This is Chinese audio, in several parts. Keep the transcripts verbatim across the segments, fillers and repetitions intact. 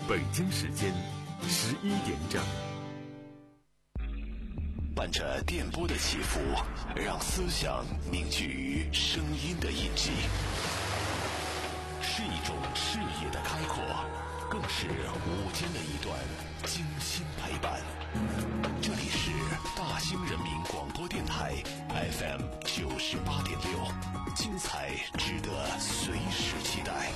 北京时间十一点整。 伴着电波的起伏，让思想凝聚于声音的印记，是一种视野的开阔，更是午间的一段精心陪伴。这里是大兴人民广播电台 F M 九十八点六，精彩值得随时期待。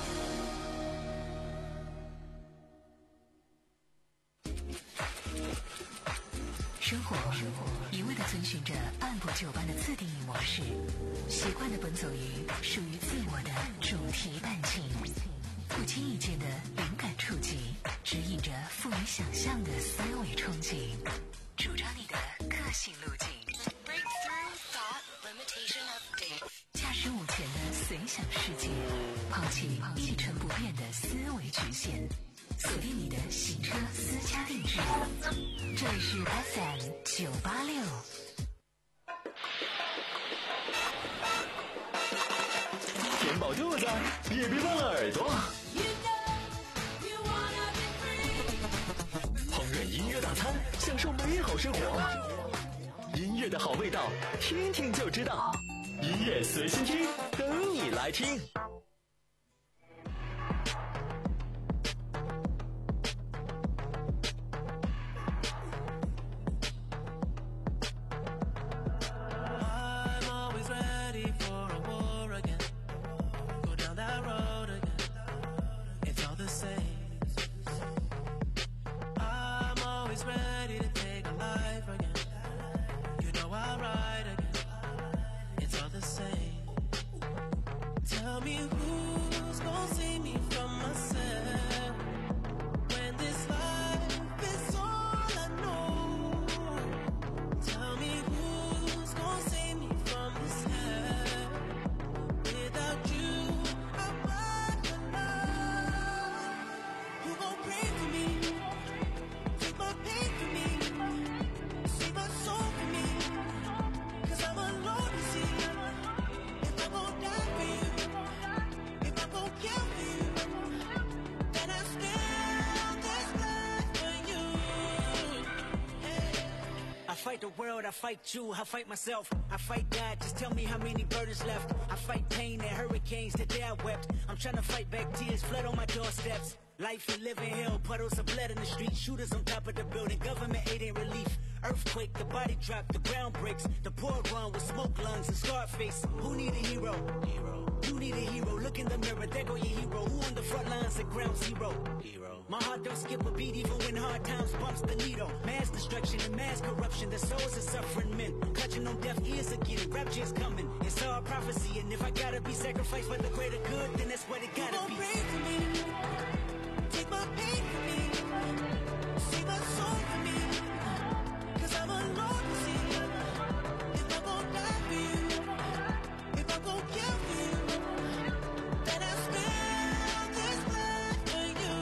生活一味地遵循着按部就班的自定义模式，习惯地奔走于属于自我的主题弹琴，不经意间的灵感触及，指引着富于想象的思维憧憬，主张你的个性路径。Breakthrough Thought Limitation Update， 驾驶午前的随想世界，抛弃一成不变的思维局限，锁定你的洗车私家定制。这里是 F M 九八六。 填饱肚子，也别忘了耳朵。烹饪音乐大餐，享受美好生活。音乐的好味道，听听就知道。音乐随心听，等你来听。 I fight you, I fight myself, I fight God, just tell me how many burdens left. I fight pain and hurricanes, the day I wept. I'm trying to fight back tears, flood on my doorsteps. Life and living hell, puddles of blood in the street. Shooters on top of the building, government aid ain't relief. Earthquake, the body drop, the ground breaks. The poor run with smoke lungs and scarred face. Who need a hero? Hero. You need a hero, look in the mirror, there go your hero. Who on the front lines at ground zero? Hero. My heart don't skip a beat even when hard times bumps the needle. Mass destruction and mass corruption, the souls of suffering men. Clutching on deaf ears again, rapture's coming. It's all prophecy, and if I gotta be sacrificed for the greater good, then that's what it gotta be. Pray for me, take my pain for me, save my soul for me, cause I'm alone to see. If I'm gonna die for you, if I'm gonna kill for you, then I spill this blood for you.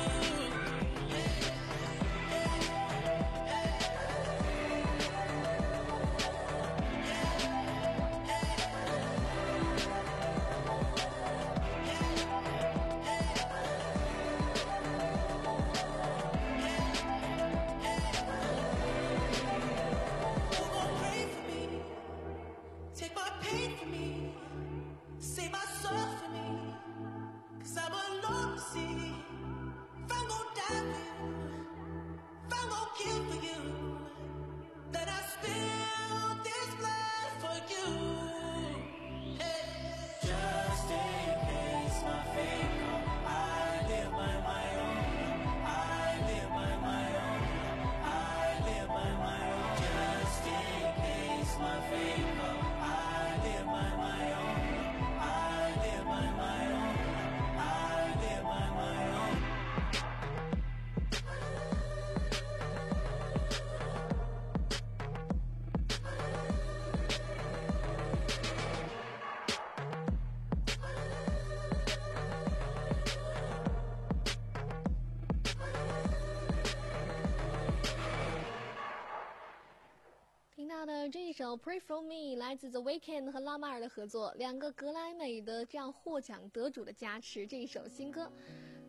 这一首 Pray For Me 来自 The Weeknd 和拉马尔的合作，两个格莱美的这样获奖得主的加持，这一首新歌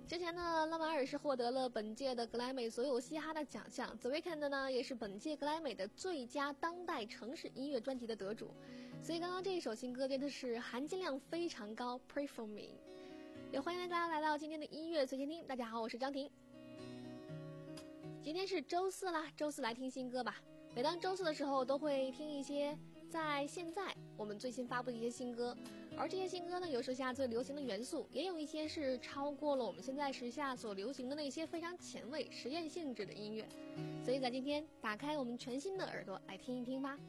之前呢，拉马尔是获得了本届的格莱美所有嘻哈的奖项 ，The Weeknd 呢也是本届格莱美的最佳当代城市音乐专辑的得主，所以刚刚这一首新歌真的是含金量非常高 ，Pray for Me。也欢迎大家来到今天的音乐随心听，大家好，我是张婷。今天是周四啦，周四来听新歌吧。每当周四的时候，都会听一些在现在我们最新发布的一些新歌。而这些新歌呢，有时下最流行的元素，也有一些是超过了我们现在时下所流行的那些非常前卫、实验性质的音乐。所以在今天，打开我们全新的耳朵来听一听吧。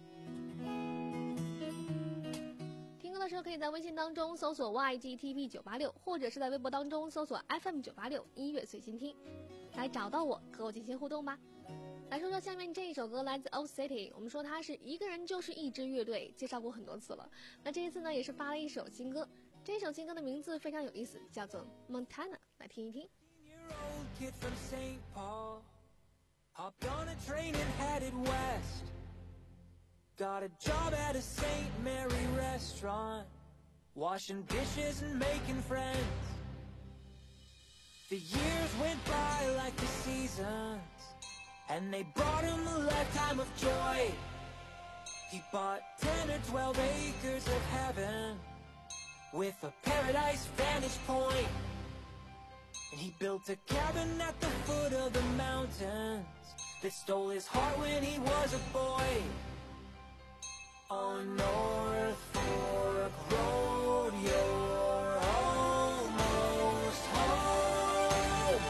听歌的时候，可以在微信当中搜索 Y G T P 九八六，或者是在微博当中搜索 F M 九八六音乐随心听，来找到我，和我进行互动吧。来说说下面这一首歌，来自 Old City。我们说它是一个人就是一支乐队，介绍过很多次了。那这一次呢，也是发了一首新歌。这首新歌的名字非常有意思，叫做 Montana。来听一听。 Got a job at a Saint Mary restaurant, washing dishes and making friends. The years went by like the seasons, and they brought him a lifetime of joy. He bought ten or twelve acres of heaven with a paradise vantage point. And he built a cabin at the foot of the mountains that stole his heart when he was a boy. On North Fork Road, you're almost home.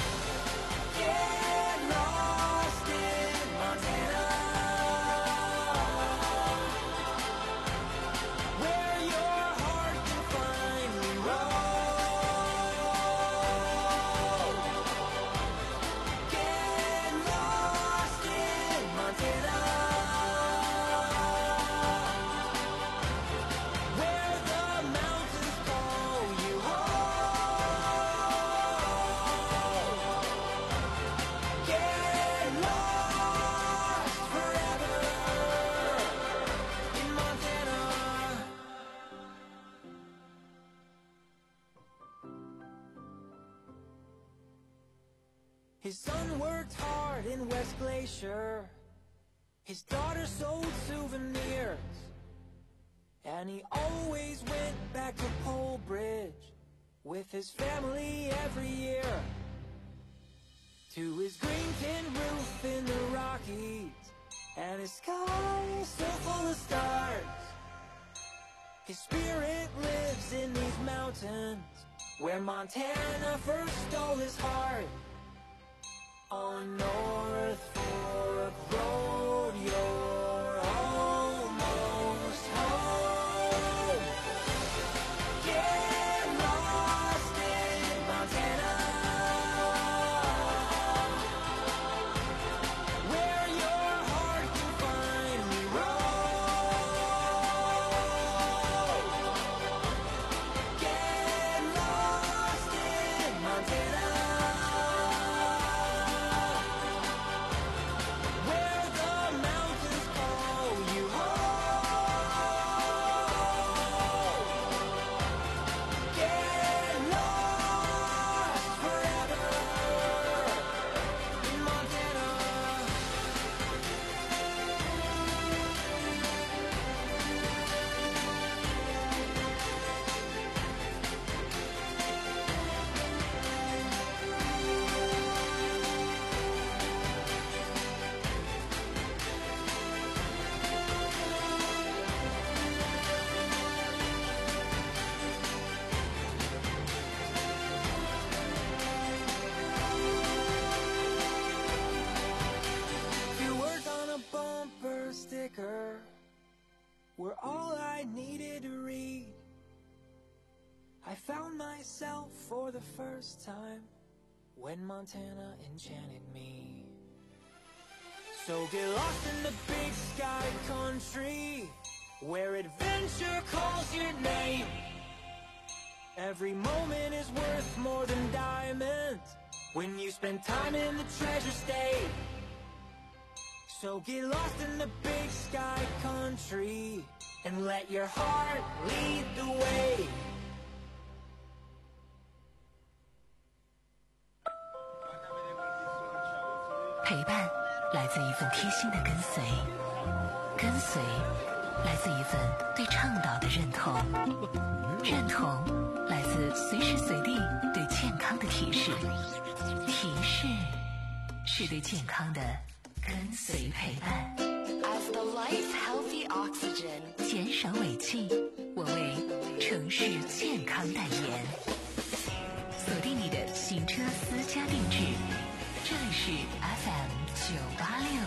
Get lost in Montana, where your heart can finally roam. Get lost in Montana, where the mountains call you home. Get lost forever in Montana. His son worked hard in West Glacier. His daughter sold souvenirs. And he always went back to Pole Bridge with his family every year. To his green tin roof in the Rockies, and his sky so full of stars. His spirit lives in these mountains, where Montana first stole his heart. On North Fork Road, you're almost home. Get lost in Montana, where your heart can finally roam. Get lost in Montana, where the mountains call you home. Get lost forever in Montana. Few words on a bumper sticker were all I needed to read. I found myself for the first time when Montana enchanted me. So get lost in the big sky country, where adventure calls your name. Every moment is worth more than diamonds when you spend time in the treasure state. So get lost in the big sky country and let your heart lead the way. 陪伴来自一份贴心的跟随，跟随来自一份对倡导的认同，认同来自随时随地对健康的提示，提示是对健康的跟随陪伴。 As the lights healthy oxygen， 减少尾气，我为城市健康代言。锁定你的行车私家定制，这里是 F M 九八六。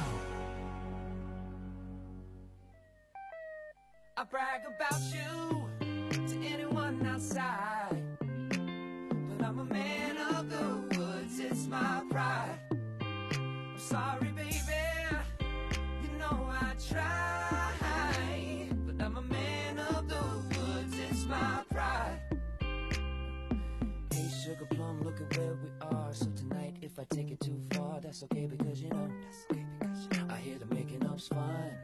I brag about you to anyone outside, but I'm a man of the woods, it's my pride. I'm sorry, baby, you know I try, but I'm a man of the woods, it's my pride. Hey, sugar plum, look at where we are. So tonight, if I take it too far, that's okay because you know, that's okay because you know, I hear the making up's fun.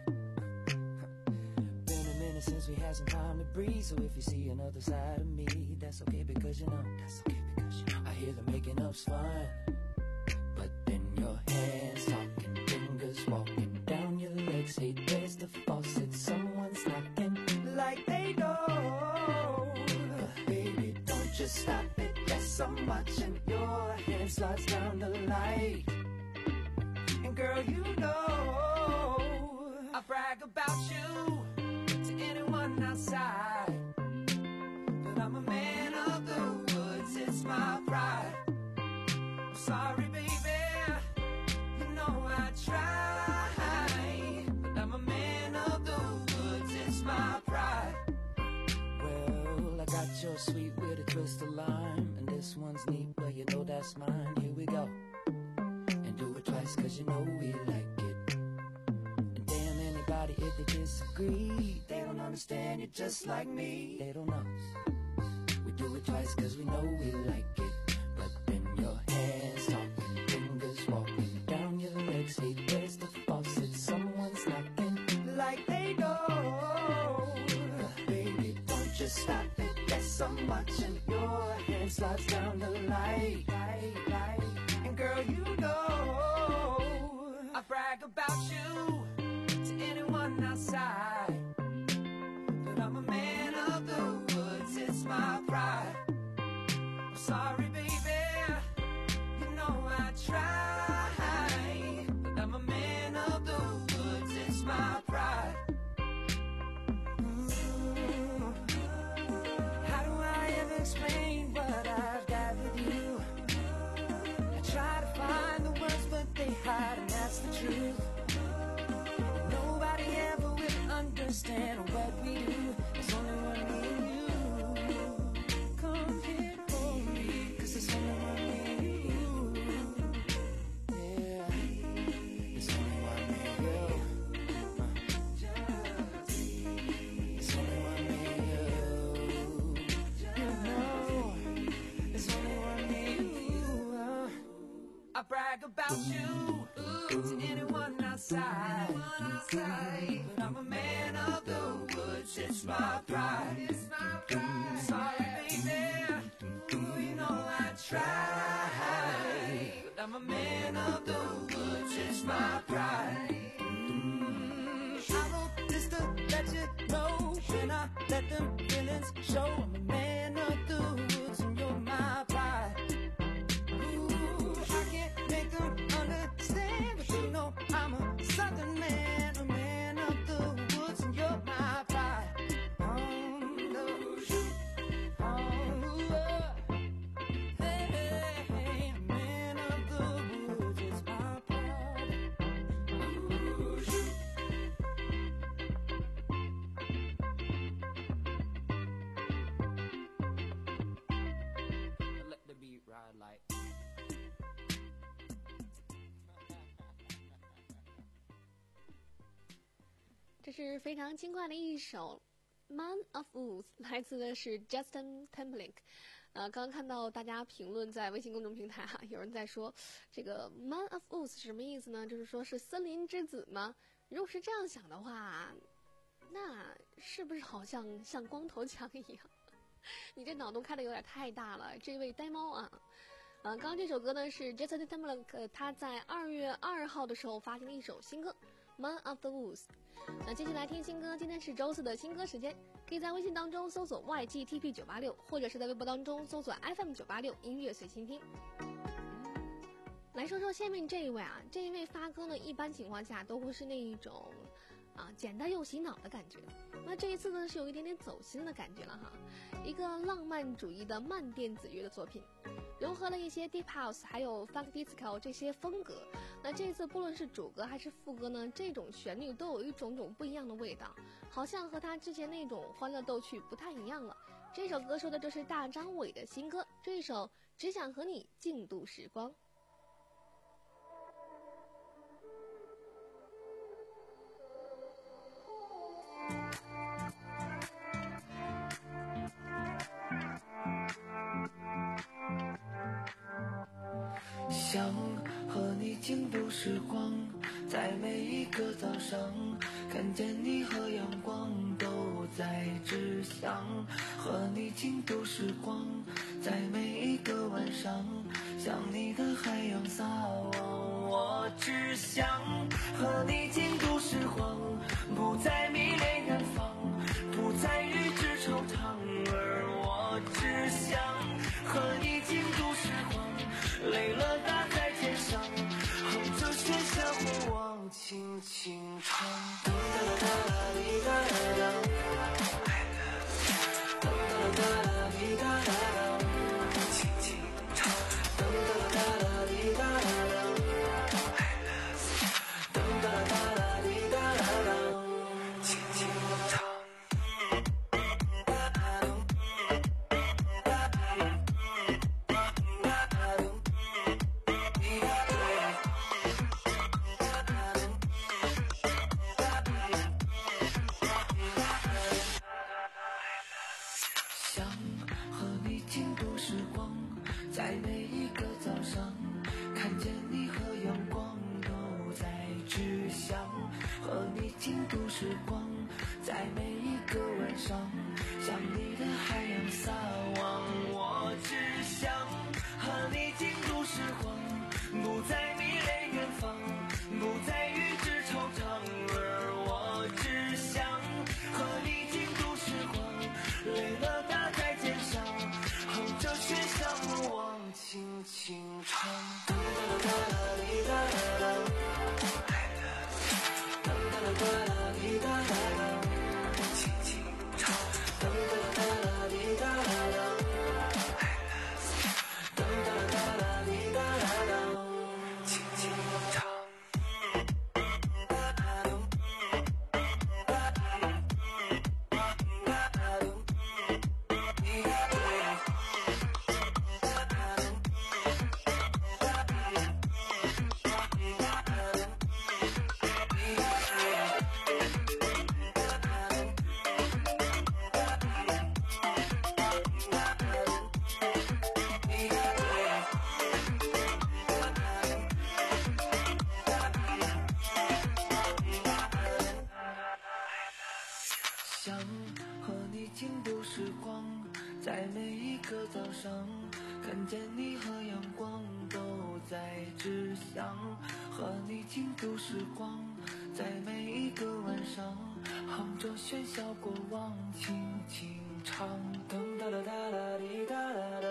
Since we had some time to breathe, so if you see another side of me, that's okay because you know, that's okay because you know, I hear the making up's fun, but then your hands talking, fingers walking down your legs. Hey, there's the faucet, someone's knocking like they know. Baby, don't just stop it, yes I'm watching your hand slides down the light, and girl you know I brag about you anyone outside, but I'm a man of the woods, it's my pride. I'm sorry, baby, you know I try, but I'm a man of the woods, it's my pride. Well, I got your sweet with a twist of lime, and this one's neat, but you know that's mine. Here we go, and do it twice, cause you know we like it. And damn anybody if they disagree, they don't understand you just like me. They don't know. We do it twice cause we know we like it. But then your hands talking, fingers walking down your legs. Hey, there's the faucet, someone's knocking like they know. Baby, don't just stop it, yes I'm watching your hand slides down the light, light, light. And girl you know I brag about you to anyone outside, but I'm a man of the woods, it's my pride. I'm sorry, baby, you know I try, but I'm a man of the woods, it's my pride. Ooh, how do I ever explain what I've got with you? I try to find the words, but they hide, and that's the truth. Nobody ever will understand what we do. It's only one me and you. Come here, hold me, cause it's only one me and you. Yeah, it's only one me and you. It's only one me and you. You know, it's only one me and you. I brag about you to anyone outside, outside. But I'm a man of the woods, it's my pride, it's my pride. Sorry, baby, ooh, you know I try, but I'm a man of the woods, it's my pride. Mm, I wrote this to let you know, when I let them feelings show. I'm a man of the woods, and you're my pride. Ooh, I can't make them understand, but you know I'm a southern man, a man of the woods, and you're my pride. On the shoot, oh, uh, hey, hey, hey, a man of the woods, it's my pride. Ooh, shoot. Let the beat ride like. 这是非常轻快的一首《Man of Woods》，来自的是 Justin Timberlake。呃，刚刚看到大家评论在微信公众平台哈、啊，有人在说这个 Man of Woods 是什么意思呢？就是说是森林之子吗？如果是这样想的话，那是不是好像像光头强一样？你这脑洞开的有点太大了，这位呆猫啊！ 呃，刚刚这首歌呢是 Justin Timberlake、呃、他在二月二号的时候发行的一首新歌 Man of the Woods。那接下来听新歌，今天是周四的新歌时间，可以在微信当中搜索 Y G T P 九八六，或者是在微博当中搜索 F M 九八六音乐随心听。来说说下面这一位啊，这一位发歌呢，一般情况下都会是那一种啊简单又洗脑的感觉。那这一次呢是有一点点走心的感觉了哈，一个浪漫主义的慢电子乐的作品，融合了一些 deep house 还有 funk disco 这些风格。那这次不论是主歌还是副歌呢，这种旋律都有一种种不一样的味道，好像和他之前那种欢乐逗趣不太一样了。这首歌说的就是大张伟的新歌，这一首只想和你静度时光。 想和你静度时光，在每一个早上，看见你和阳光都在指向。和你静度时光，在每一个晚上，像你的海洋撒网。我只想和你静度时光，不再迷恋远方，不再与之惆怅，而我只想和你静度时光，累了打在肩上，哼着喧嚣莫忘轻轻唱。哒哒哒哒滴哒哒，哒哒哒哒滴哒哒，轻轻唱。哒哒哒哒滴哒哒，哒哒哒哒滴哒哒，轻轻唱。在每一个早上，看见你和阳光都在指向。和你静度时光，在每一个晚上，像你的海洋撒网。我只想和你静度时光，不再迷恋远方，不再与之惆怅，而我只想和你静度时光，累了打在肩上，哼着喧嚣莫忘轻轻唱。哒哒哒哒滴哒哒，哒哒哒哒滴哒哒，轻轻唱。哒哒哒哒滴哒哒，哒哒哒哒滴哒哒，轻轻唱。想和你静度时光，在每一个早上，看见你和阳光都在指向。和你静度时光，在每一个晚上，哼着喧嚣过往轻轻唱。噔哒哒哒哒滴哒哒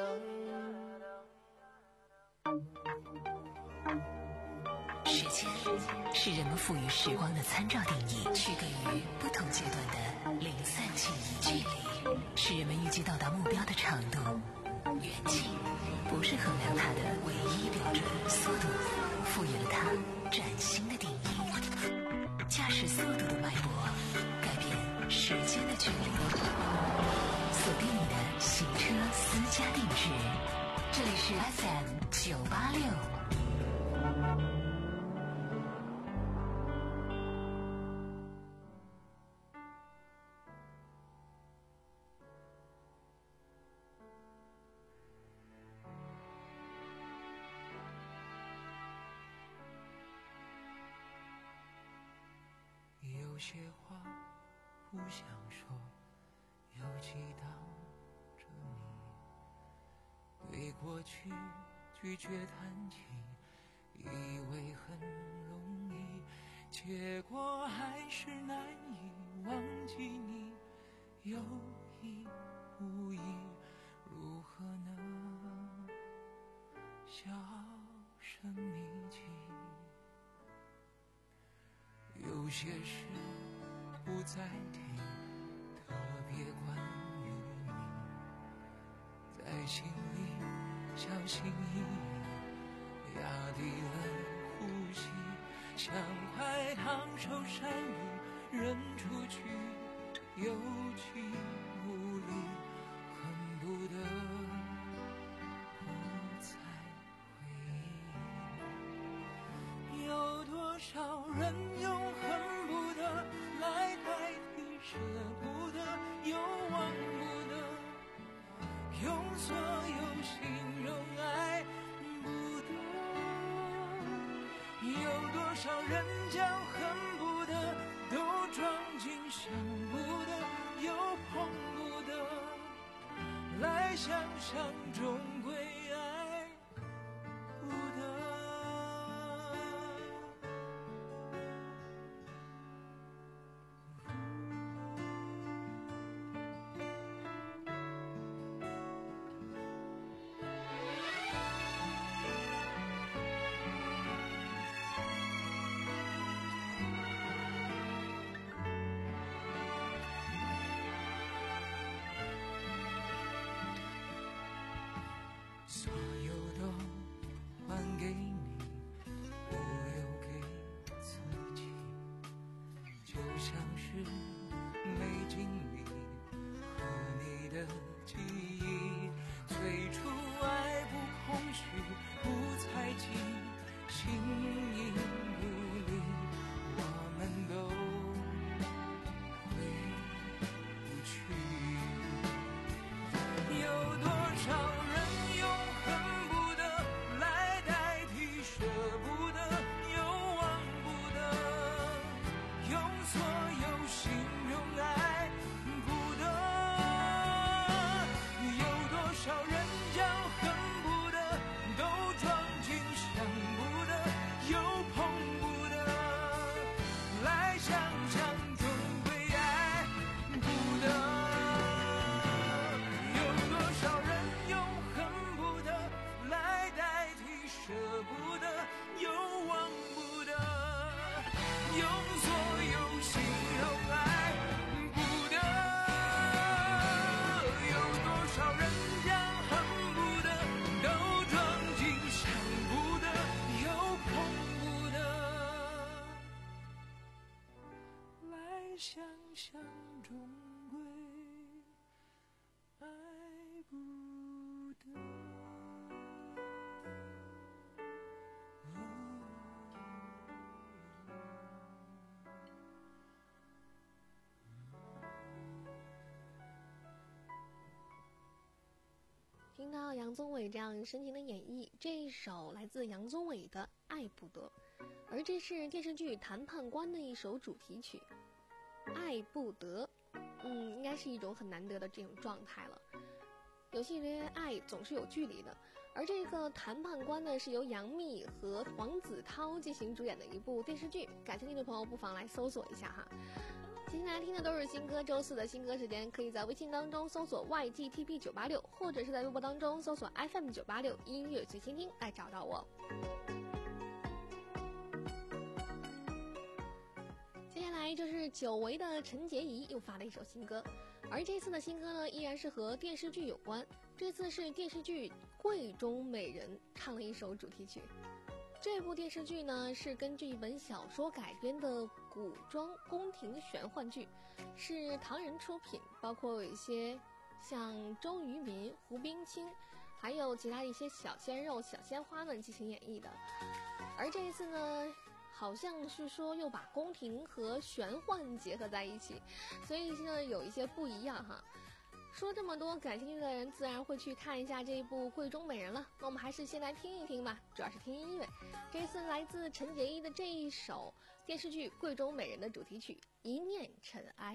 哒。时间是人们赋予时光的参照定义，区隔于不同阶段的零散记忆距离，是人们预计到达目标的长度。远近不是衡量它的唯一标准，速度赋予了它崭新的定义。驾驶速度的脉搏，改变时间的距离。锁定你的行车私家定制，这里是 F M 九八六。 有些话不想说，尤其当着你，对过去拒绝谈起，以为很容易，结果还是难以忘记你，有意无意，如何能销声匿迹？有些事不再提，特别关于你，在心里小心翼翼，压低了呼吸，像块烫手山芋扔出去，有气无力，恨不得不再回忆。有多少人用恨不得来代替舍不得，又忘不得，用所有形容爱不得。有多少人将恨不得都装进想不得又碰不得，来想想终归爱不得。所有都还给你，不留给自己，就像是没经历和你的记忆。最初爱不空虚，不猜忌，形影不离，我们都回不去。有多少人用恨不得来代替舍不得，又忘不得，用所有形容爱不得。有多少人将恨不得都装进想不得又碰不得，来想想终归爱不得。舍不得又忘不得，用所有形容爱不得。有多少人将恨不得都装进想不得又碰不得，来想想终归爱不得。 听到杨宗纬这样深情的演绎，这一首来自杨宗纬的《爱不得》，而这是电视剧《谈判官》的一首主题曲。爱不得，嗯，应该是一种很难得的这种状态了。有些人爱总是有距离的，而这个《谈判官》呢，是由杨幂和黄子韬进行主演的一部电视剧，感兴趣的朋友不妨来搜索一下哈。接下来听的都是新歌，周四的新歌时间，可以在微信当中搜索 Y G T P 九八六，或者是在微博当中搜索 F M 九八六音乐最倾听来找到我。接下来就是久违的陈洁仪又发了一首新歌，而这次的新歌呢，依然是和电视剧有关，这次是电视剧《柜中美人》唱了一首主题曲。这部电视剧呢是根据一本小说改编的古装宫廷玄幻剧，是唐人出品，包括有一些像周渝民、胡冰卿，还有其他一些小鲜肉、小鲜花们进行演绎的。而这一次呢，好像是说又把宫廷和玄幻结合在一起，所以呢有一些不一样哈。说这么多，感兴趣的人自然会去看一下这一部《柜中美人》了。那我们还是先来听一听吧，主要是听音乐。这次来自陈洁仪的这一首电视剧《柜中美人》的主题曲《一念尘埃》。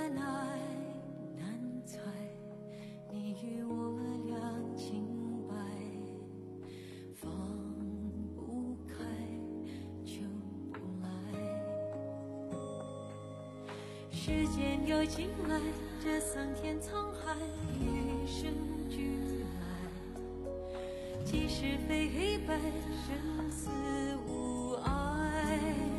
番爱难猜，你与我俩清白，放不开就不来。时间又进来，这桑田沧海，与生俱来，即使非黑白，生死无碍。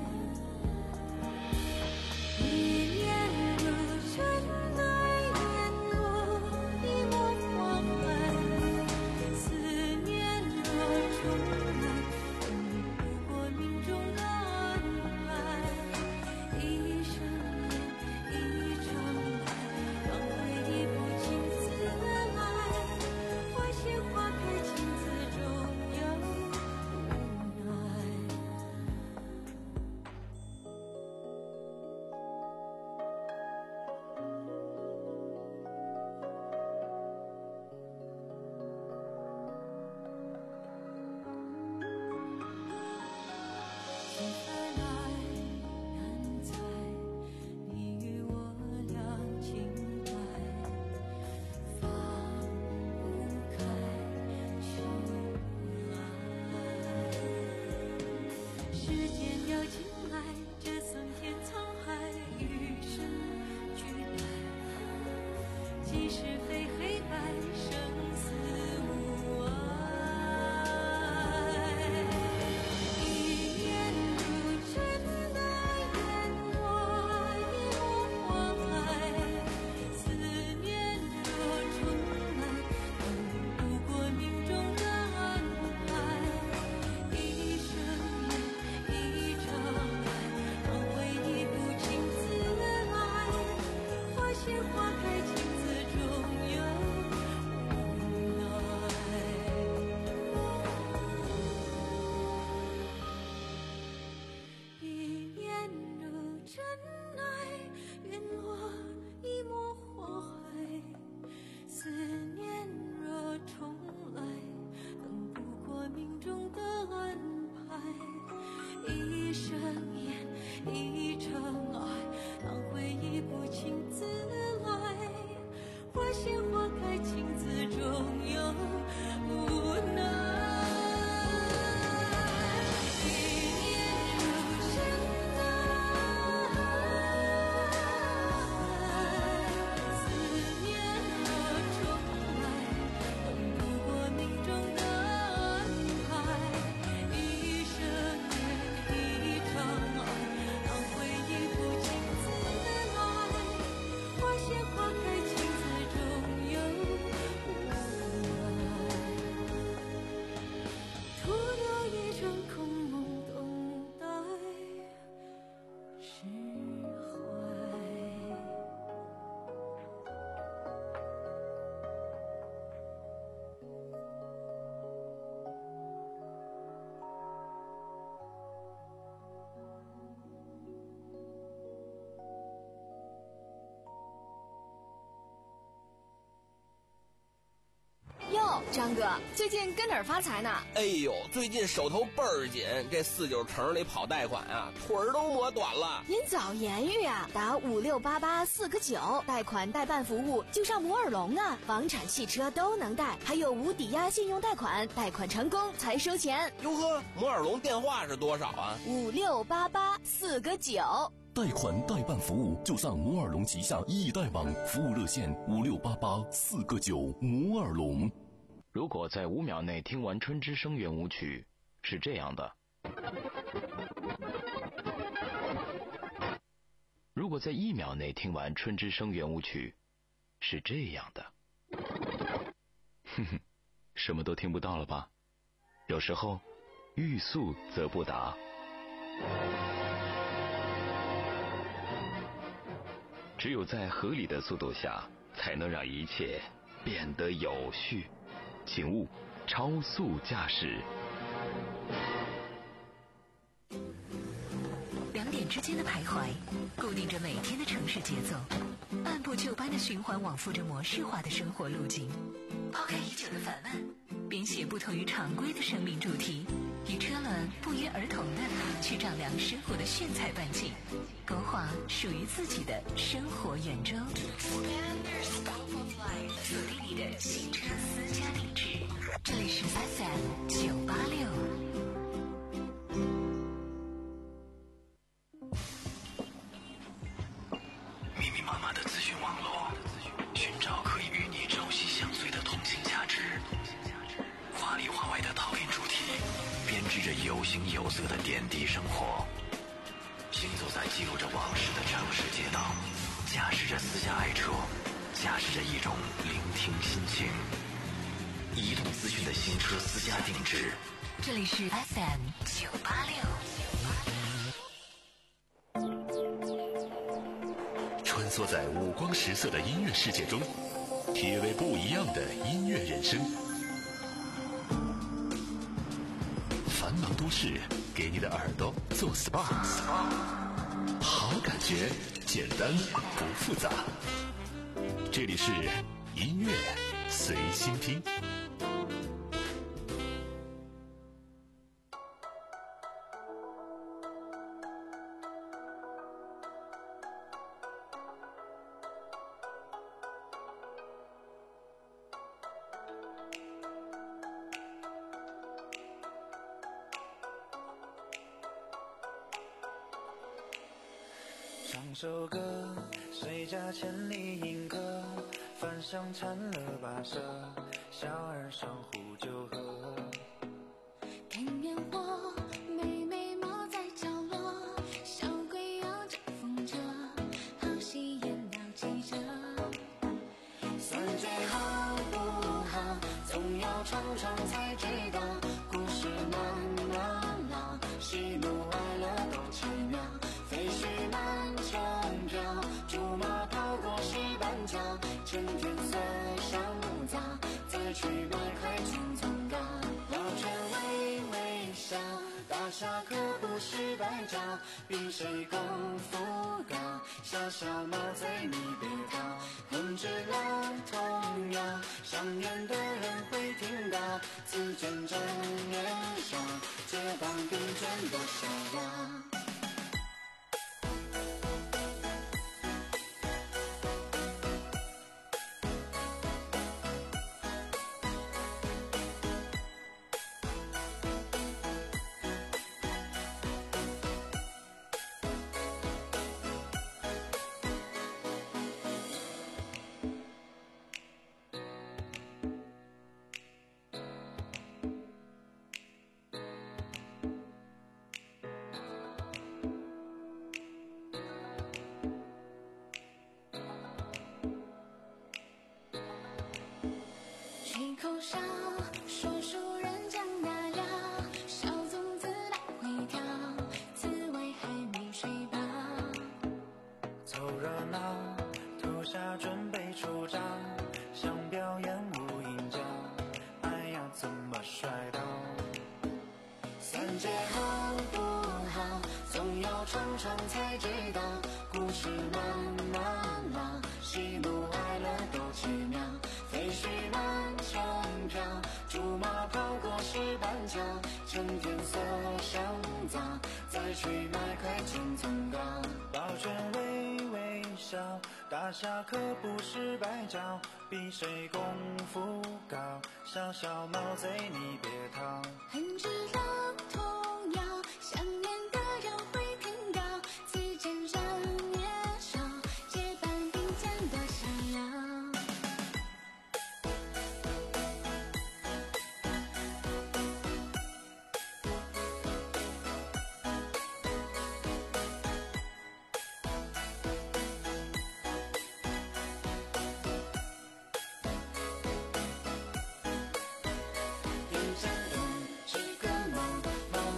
一念如尘埃，烟落一抹黄海。思念若重来，不过命中的安排。一生烟，一场爱，让回忆不请自来。花谢花开，情字中有无奈。几番爱难猜，你与我俩清白，放不开就不来。时间要进来，这桑田沧海，与生俱来，即使非黑白，生死无碍。一念如尘埃，烟落一抹黄海。思念若重来，能不过命中的安排。一生烟，一场爱，让回忆不请自来。花谢花开，情字中有无奈。一念如尘埃，陨落一抹火海。思念若重来，能不过命中的安排。一生烟，一场爱，让回忆不请自来。花谢花开，情字中有无奈。一念如尘埃，思念若重来，能不过命中的安排。一生烟，一场爱，让回忆不请自来。花谢花开，情字中有无奈。徒留一场空梦，等待释怀。 哟，张哥，最近跟哪儿发财呢？ 哎呦，最近手头倍儿紧，这四九城里跑贷款啊，腿儿都磨短了。 您早言语啊，打五六八八四个九，贷款代办服务就上摩尔龙啊，房产、汽车都能贷，还有无抵押信用贷款，贷款成功才收钱。 哟呵，摩尔龙电话是多少啊？ 五六八八四个九。 贷款代办服务就上摩尔龙旗下易贷网，服务热线五六八八四个九。摩尔龙。 如果在五秒内听完春之声圆舞曲，是这样的；如果在一秒内听完春之声圆舞曲，是这样的。哼哼，什么都听不到了吧？有时候，欲速则不达。只有在合理的速度下，才能让一切变得有序。请勿超速驾驶。 两点之间的徘徊，固定着每天的城市节奏，按部就班的循环往复着模式化的生活路径。抛开已久的烦闷， 编写不同于常规的生命主题，与车轮不约而同的去丈量生活的炫彩半径，勾画属于自己的生活圆周。锁定你的新车私家定制，这里是 F M 九八六。 密密麻麻的资讯网络，寻找可以与你朝夕相随的同性价值。话里话外的讨论主题，编织着有形有色的点滴生活。行走在记录着往事的城市街道，驾驶着私家爱车，驾驶着一种聆听心情。移动资讯的新车私家定制， 这里是 F M 九八六。 穿梭在五光十色的音乐世界中，体味不一样的音乐人生。繁忙都市给你的耳朵做 S P A， 好感觉简单不复杂。这里是音乐随心听。 唱首歌，谁家千里迎客，饭香馋了跋涉，小儿上壶酒喝。 看烟火，妹妹猫在角落，小鬼摇着风车，好戏演到七折。 算计好不好，总要尝尝才知道。故事难难老，喜怒哀乐都奇妙。飞絮满城飘，竹马跑过石板桥，趁天色尚早，再去买块青葱糕。老犬微微笑，大侠可不是白找，比谁功夫高，小小毛贼你别逃。哼着老童谣，上演的人会听到，此间正年少，结伴并肩多逍遥。 吹口哨，说书人讲大呀，小粽子来回跳，刺猬还没睡饱。 凑热闹，土下准备出招，想表演无影脚，哎呀怎么摔倒？三界好不好，总要尝尝才知道。故事慢慢老，喜怒哀乐都奇妙。飞絮满城飘，竹马跑过石板桥，趁天色尚早，再去买块青葱糕。老犬微微笑，大侠可不是白找，比谁功夫高，小小毛贼你别逃。 哼着老童谣，想念的人会听到，此间正年少，结伴并肩多逍遥。 眼前一只个梦，猫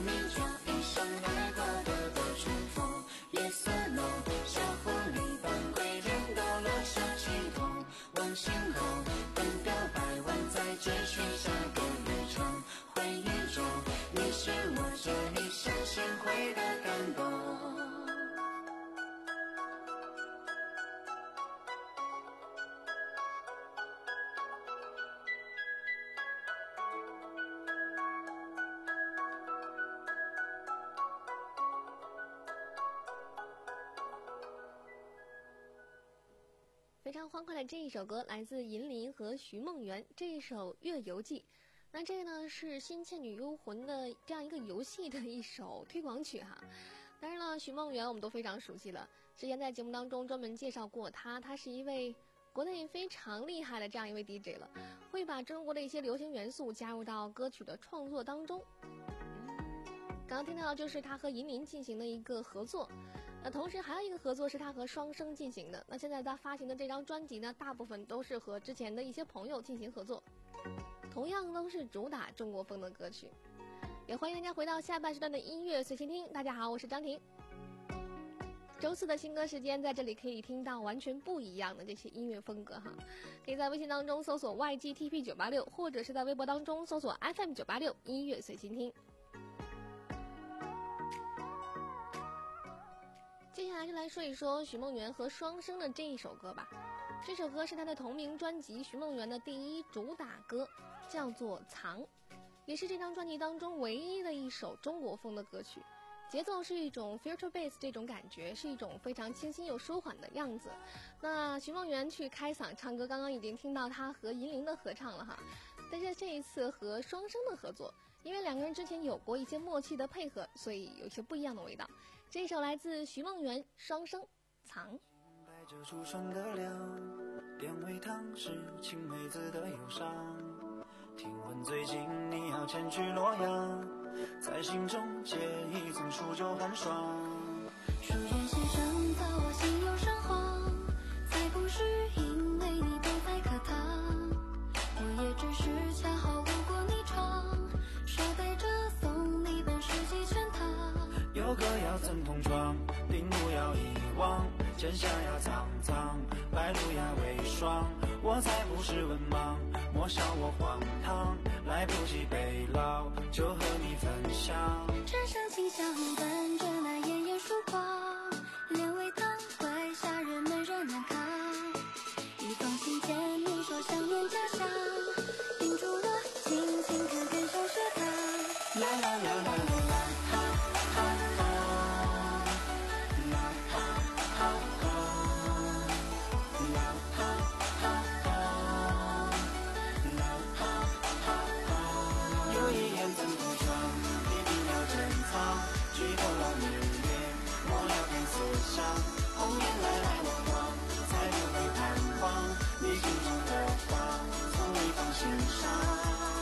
非常欢快的这一首歌来自银铃和徐梦圆，这一首《月游记》。那这呢是《新倩女幽魂》的这样一个游戏的一首推广曲哈。当然了，徐梦圆我们都非常熟悉了，之前在节目当中专门介绍过她，她是一位国内非常厉害的这样一位 D J 了，会把中国的一些流行元素加入到歌曲的创作当中。刚刚听到的就是他和银铃进行的一个合作，那同时还有一个合作是他和双生进行的。那现在他发行的这张专辑呢，大部分都是和之前的一些朋友进行合作，同样都是主打中国风的歌曲。也欢迎大家回到下半时段的音乐随心听。大家好，我是张婷。周四的新歌时间，在这里可以听到完全不一样的这些音乐风格哈。可以在微信当中搜索 Y G T P 九八六， 或者是在微博当中搜索 F M 九八六 音乐随心听。接下来就来说一说徐梦圆和双生的这一首歌吧。这首歌是他的同名专辑徐梦圆的第一主打歌，叫做《藏》，也是这张专辑当中唯一的一首中国风的歌曲。节奏是一种 filter bass 这种感觉，是一种非常清新又舒缓的样子。那徐梦圆去开嗓唱歌，刚刚已经听到他和银铃的合唱了哈，但是这一次和双生的合作，因为两个人之前有过一些默契的配合，所以有一些不一样的味道。这一首来自徐梦圆双生《藏》。 带着初霜的凉，点味汤是青梅子的忧伤。听闻最近你要前去洛阳，在心中结一层数九寒霜。 书卷写上在我心有生慌，才不是因为你不在课堂，我也只是恰好路过你窗，手背着送你本世纪全堂。 有歌谣怎同窗，领路要遗忘，剑下要苍苍，白露呀为霜。我才不是文盲，莫笑我荒唐，来不及背牢，就和你分享。 只剩清香伴着那炎炎曙光，连味汤怪夏日闷热难扛。一封信笺你说想念家乡，叮嘱我轻轻看看小学堂。 啦啦啦啦啦哈哈哈，啦哈哈哈，啦哈哈哈，啦哈哈哈。有一眼怎不穿，一定要珍藏，举头望明月，莫要看思想。红颜来来往往，才不会彷徨。你心中的花，从未放心上。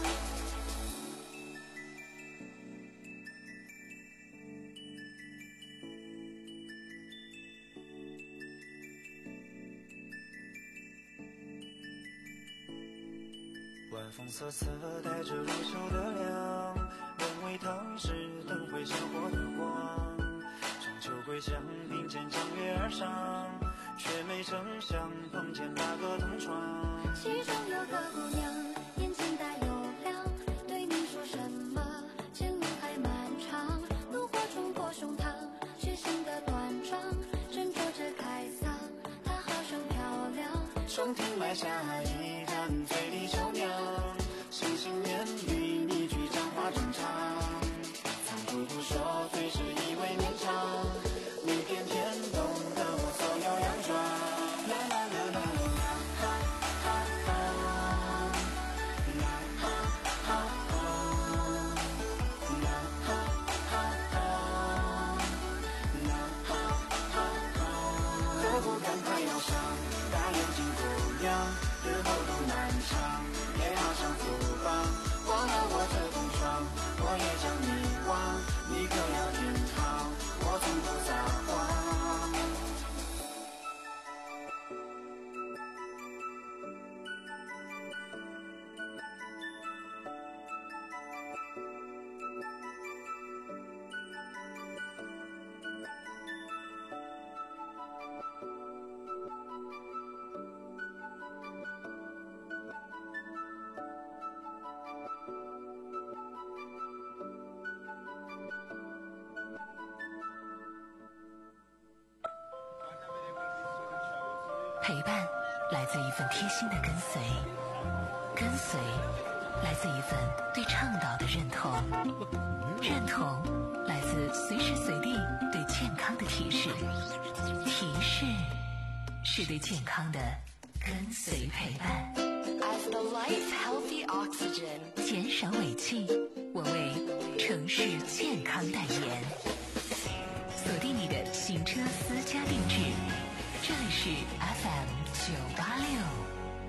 晚风瑟瑟带着入秋的凉，人为汤是灯会香火的光。中秋归乡，并肩江月而上，却没成想碰见那个同窗。 其中有个姑娘，眼睛带幽亮，对你说什么？前路还漫长，怒火冲破胸膛，却显得端庄，斟酌着开嗓，她好生漂亮。 长亭埋下一盏醉里秋娘，星星念与你句讲话正常。藏住不说，最是以为绵长，你偏偏懂得我所有佯装。啦啦啦啦啦哈哈哈，啦哈哈哈，啦哈哈哈，啦哈哈哈。何不赶快要上，大眼睛姑娘，日后路漫长，也好像福邦。忘了我这风霜，我也将你忘。你可要听好，我从不撒谎。 陪伴来自一份贴心的跟随，跟随来自一份对倡导的认同，认同来自随时随地对健康的提示，提示是对健康的跟随陪伴。 As the life healthy oxygen， 减少尾气，我为城市健康代言。锁定你的行车私家定制，这里是 F M 九八六。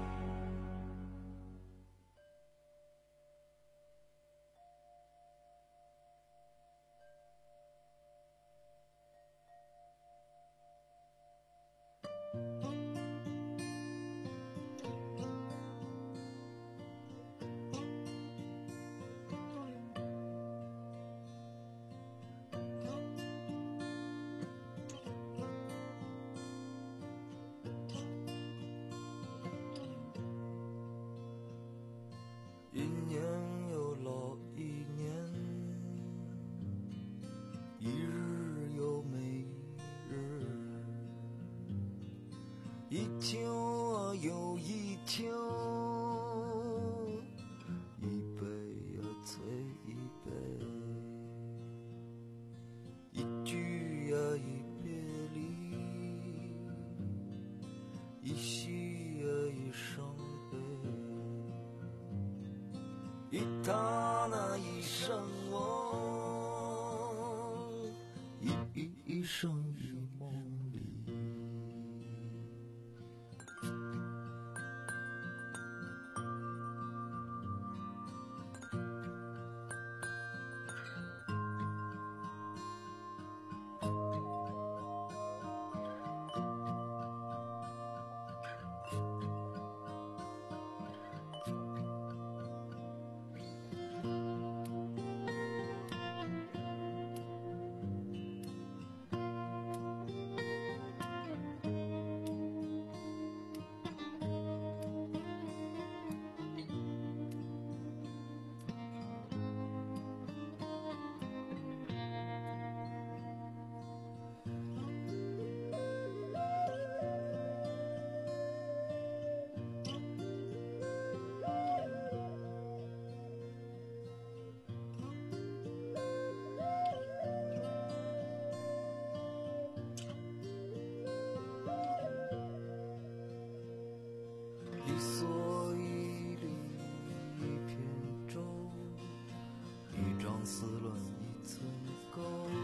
一年又老一年，一日又每日，一天啊又一天，一杯啊催一杯，一句啊一别离，一喜啊一伤悲。一他那一生我，一一一生一梦里。一蓑一笠一扁舟，一张丝乱一寸钩，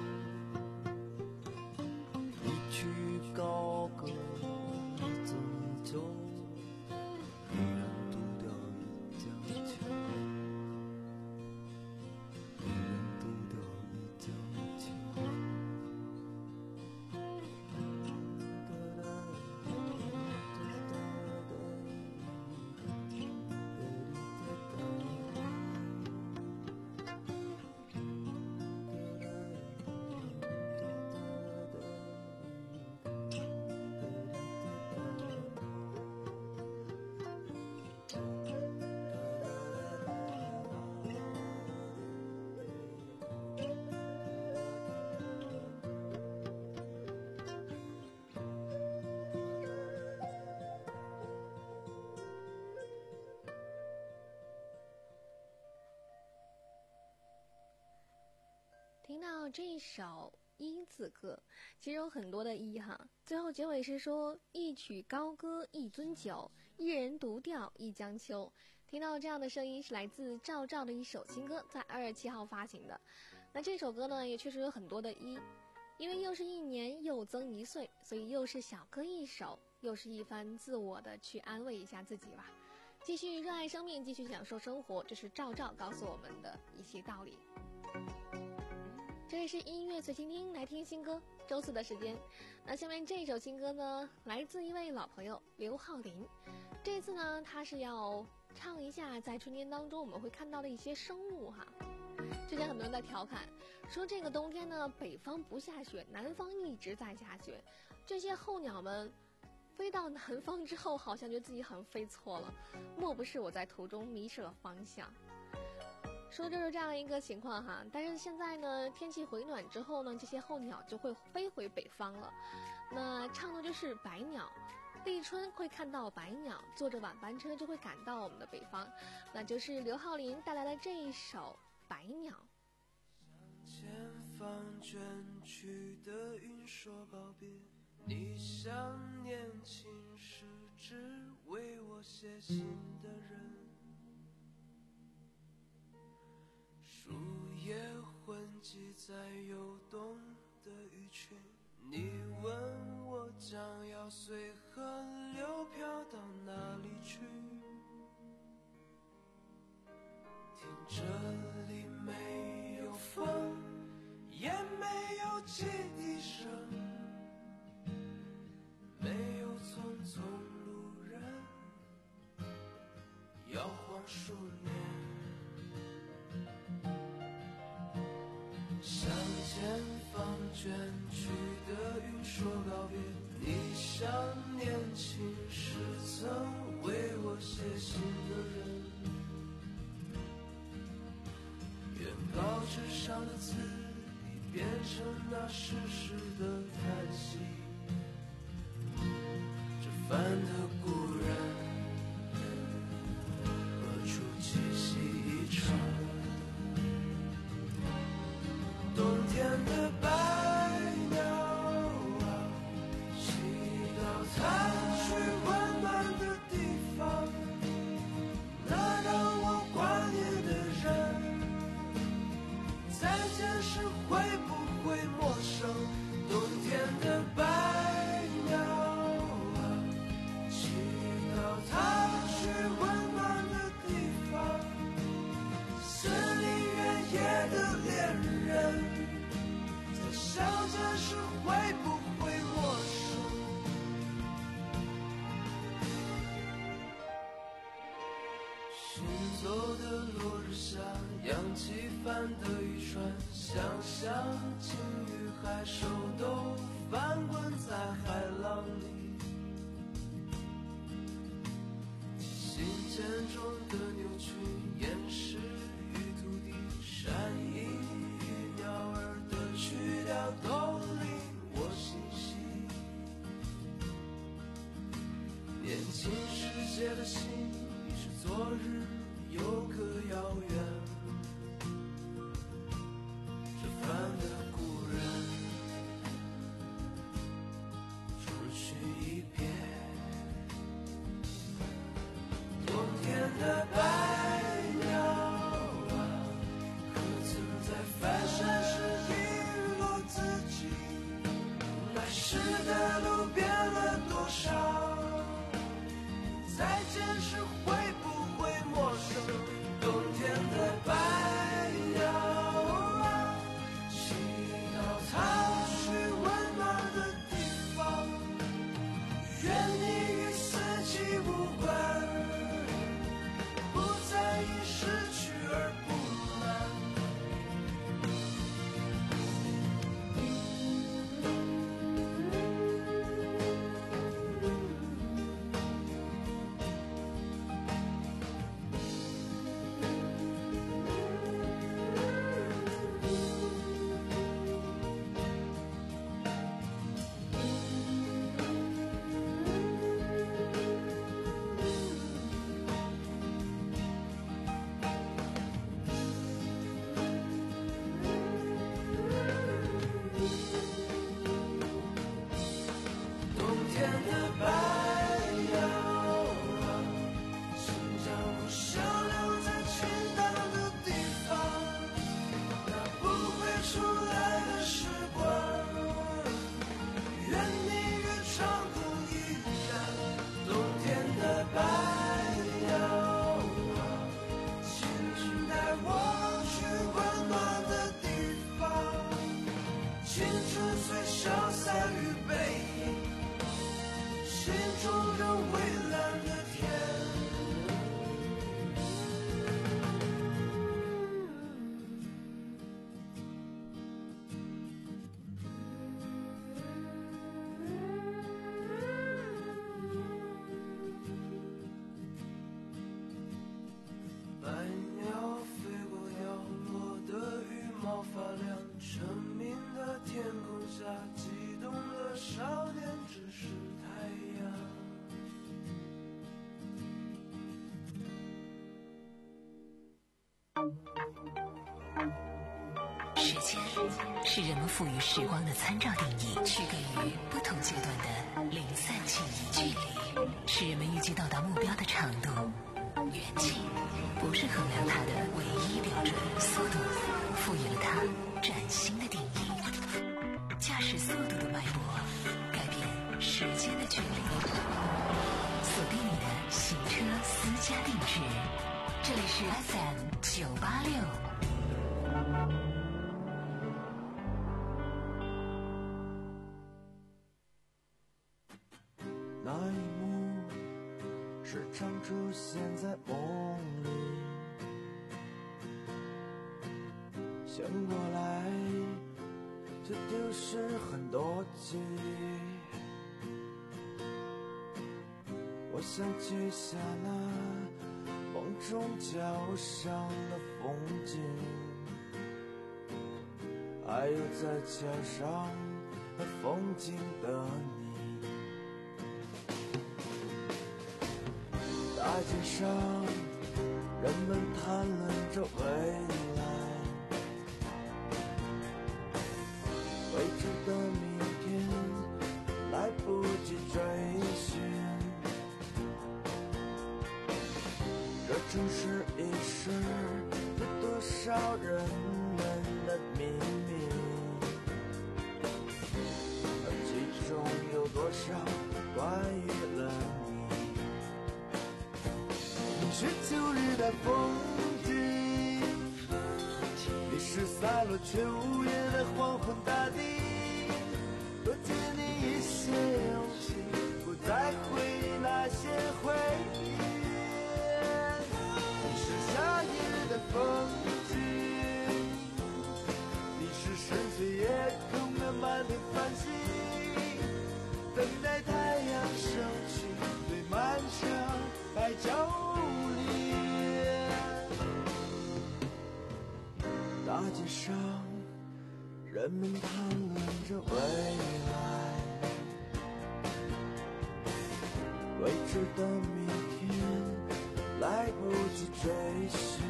一曲高歌一樽酒，一人独钓一江秋，一人独钓一江秋。 听到这一首一字歌，其实有很多的一哈。最后结尾是说一曲高歌一樽酒，一人独钓一江秋。听到这样的声音是来自赵照的一首新歌，在二月七号发行的。那这首歌呢也确实有很多的一，因为又是一年又增一岁，所以又是小歌一首，又是一番自我的去安慰一下自己吧。继续热爱生命，继续享受生活，这是赵照告诉我们的一些道理。这里是音乐随心听，来听新歌。周四的时间，那下面这首新歌呢，来自一位老朋友刘浩林。这次呢，他是要唱一下在春天当中我们会看到的一些生物哈。之前很多人在调侃说，这个冬天呢，北方不下雪，南方一直在下雪。这些候鸟们飞到南方之后，好像觉得自己好像飞错了，莫不是我在途中迷失了方向。说就是这样一个情况哈，但是现在呢，天气回暖之后呢，这些候鸟就会飞回北方了。那唱的就是白鸟，立春会看到白鸟，坐着晚班车就会赶到我们的北方，那就是刘浩林带来的这一首《白鸟》。 向前方卷曲的云说告别， 你像年轻时只为我写信的人，树叶混迹在游动的鱼群，你问我将要随河流飘到哪里去，听这里没有风，也没有汽笛声，没有匆匆路人摇晃树叶，向前方卷去的云说告别，你像年轻时曾为我写信的人，原稿纸上的字已变成那世事的叹息，这番的故人何处栖息一场，冬天的白鸟啊，祈祷它去温暖的地方，那让我挂念的人，再见时会不会陌生？冬天的白鸟啊，祈祷它去温暖的地方，森林原野的恋人，在相见时会不会陌生？行走的落日下，扬起帆的渔船，想象鲸鱼海兽都翻滚在海浪里，信笺中的牛群掩饰于土地，山鹰与鸟儿的曲调都令我心喜，年轻时写的信已是昨日有个遥远，这番的故人除去一别，冬天的白鸟啊，可曾在翻身时遗落自己？来时的路变了多少？再见时会不会陌生？冬天的白鸟啊，祈祷它去温暖的地方，愿你与四季无关，不再因失去而不满。冬天的白鸟啊，请将我收留在晴朗的地方，那不会出来的时光，愿你越长空依然。冬天的白鸟啊，请带我去温暖的地方，青春虽消散于背影，心中仍蔚蓝的天。白鸟飞过摇落的羽毛发亮，澄明的天空下，激动的少年只是太阳。 时间是人们赋予时光的参照定义，去给予不同阶段时间的距离，锁定你的行车私家定制。这里是 F M 九八六。 那一幕时常出现在梦里，醒过来却丢失很多记忆。我想记下那风中脚上的风景，还有在桥上和风景的你。大街上，人们谈论着未来，未知的明天来不及追寻。这城市已是有多少人们的秘密，而其中有多少关于了你。你是秋日的风景，你是散落秋叶的黄昏大地，多借你一些勇气，不再回忆那些回忆。你是夏夜的风景，你是深邃夜空的满天繁星，等待太阳升起最漫长白昼。大街上，人们谈论着未来，未知的明天来不及追寻。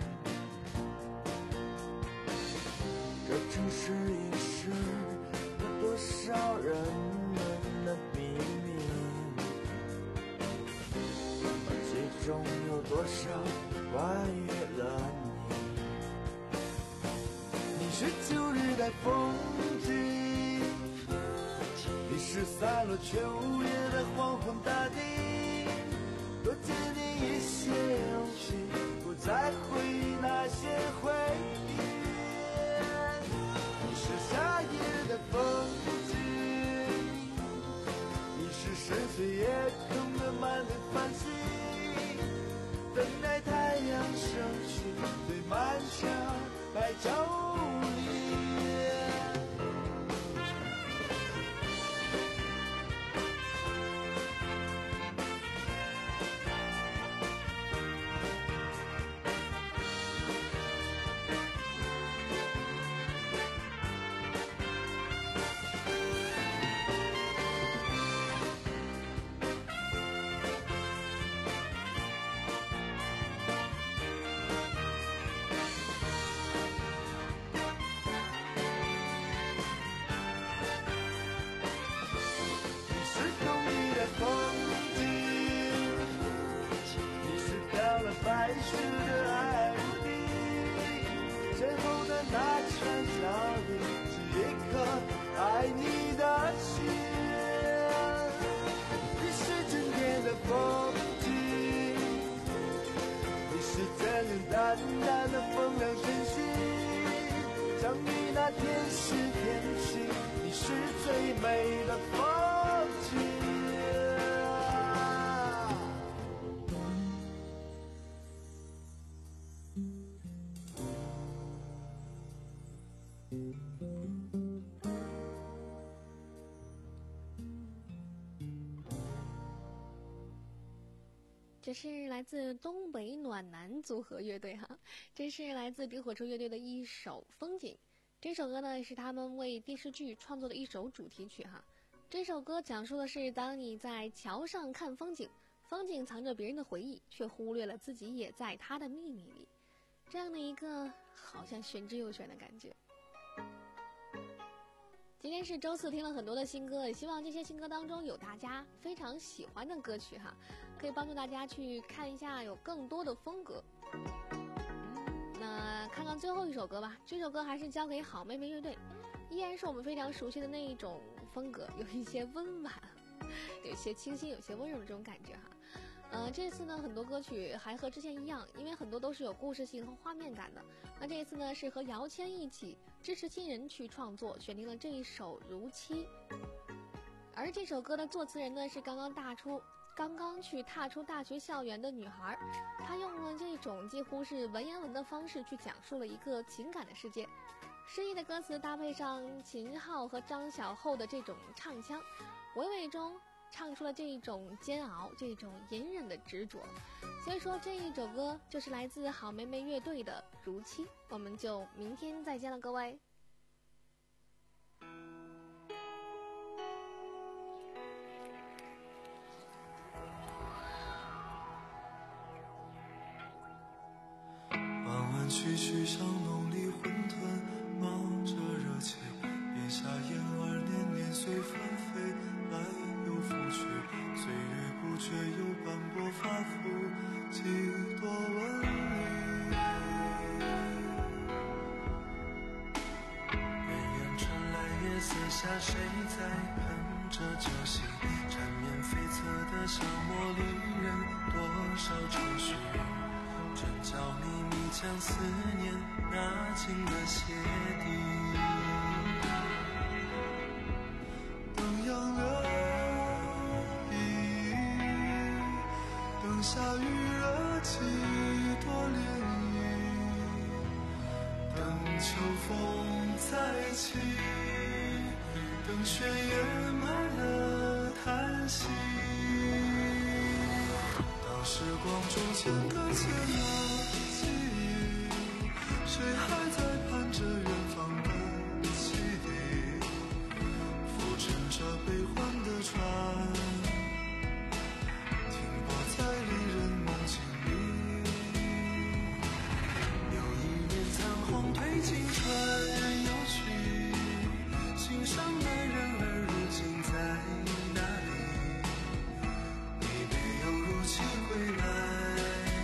这城市已是有多少人们的秘密，而其中有多少关于了你。你是秋日的风景，你是散落秋叶的黄昏大地，多借你一些勇气，不再回忆那些回忆。你是夏夜的风景，你是深邃夜空的满天繁星，等待太阳升起最漫长白昼。白雪的爱无敌，最后的那场交易是一颗爱你的心。你是春天的风景，你是简简单单的风凉真心，相遇那天是天晴，你是最美的风景。 这是来自东北暖男组合乐队哈，这是来自萤火虫乐队的一首《风景》。这首歌呢是他们为电视剧创作的一首主题曲哈。这首歌讲述的是当你在桥上看风景，风景藏着别人的回忆，却忽略了自己也在他的秘密里，这样的一个好像玄之又玄的感觉。今天是周四，听了很多的新歌，也希望这些新歌当中有大家非常喜欢的歌曲哈，可以帮助大家去看一下有更多的风格。那看看最后一首歌吧，这首歌还是交给好妹妹乐队，依然是我们非常熟悉的那一种风格，有一些温婉。 有些清新，有些温柔的这种感觉哈。呃，这次呢，很多歌曲还和之前一样，因为很多都是有故事性和画面感的。那这一次呢，是和姚谦一起支持新人去创作，选定了这一首《如期》。而这首歌的作词人呢，是刚刚大出。刚刚去踏出大学校园的女孩，她用了这种几乎是文言文的方式去讲述了一个情感的世界，诗意的歌词搭配上秦昊和张小厚的这种唱腔，娓娓中唱出了这一种煎熬，这种隐忍的执着。所以说这一首歌就是来自好妹妹乐队的《如期》，我们就明天再见了，各位。 弯弯曲曲像浓里混沌，冒着热气，檐下燕儿年年随风飞来又拂去，岁月不觉又斑驳发肤，几多纹理。远远传来夜色下谁在喷着酒醒，缠绵悱恻的消磨离人多少愁绪，真叫你你将思念拿进了鞋底。灯阳了意，灯下余热几多涟漪，等秋风再起，等雪掩埋了叹息。当时光逐渐搁浅了记忆，谁还在盼着远方的汽笛，浮沉着悲欢的船，停泊在离人梦境里。有一年残红褪尽春人有去，心上的人儿如今在哪里？你没有如期归来，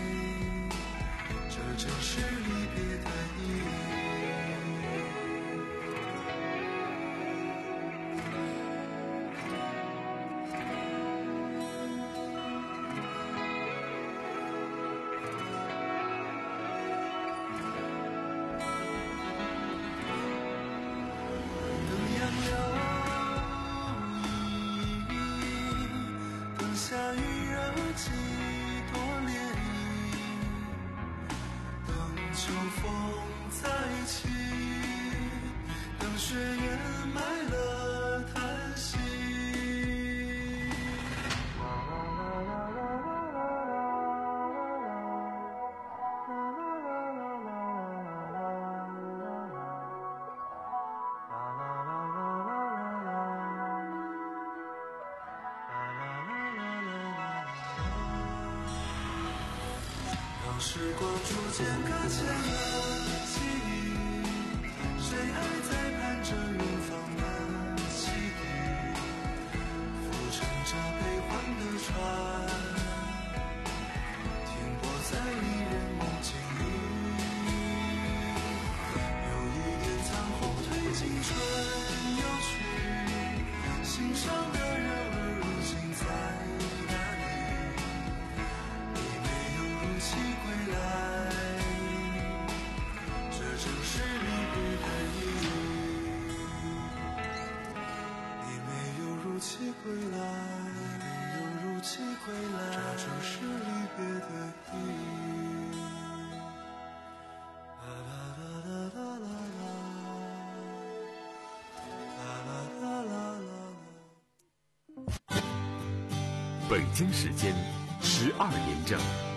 这正是离别的意义。灯阳了意，灯下余热几多涟漪，等秋风再起，等雪掩埋了叹息。当时光逐渐搁浅了记忆，谁还在盼着远方的汽笛，浮沉着悲欢的船，停泊在离人梦境里。有一点残红褪尽春又去，心上的人儿如今在哪里？你没有如期归来，这正是离别的意义。你没有如期归来，没有如期归来，这正是离别的意义。啦啦啦啦啦啦啦啦啦啦。 北京时间十二点整。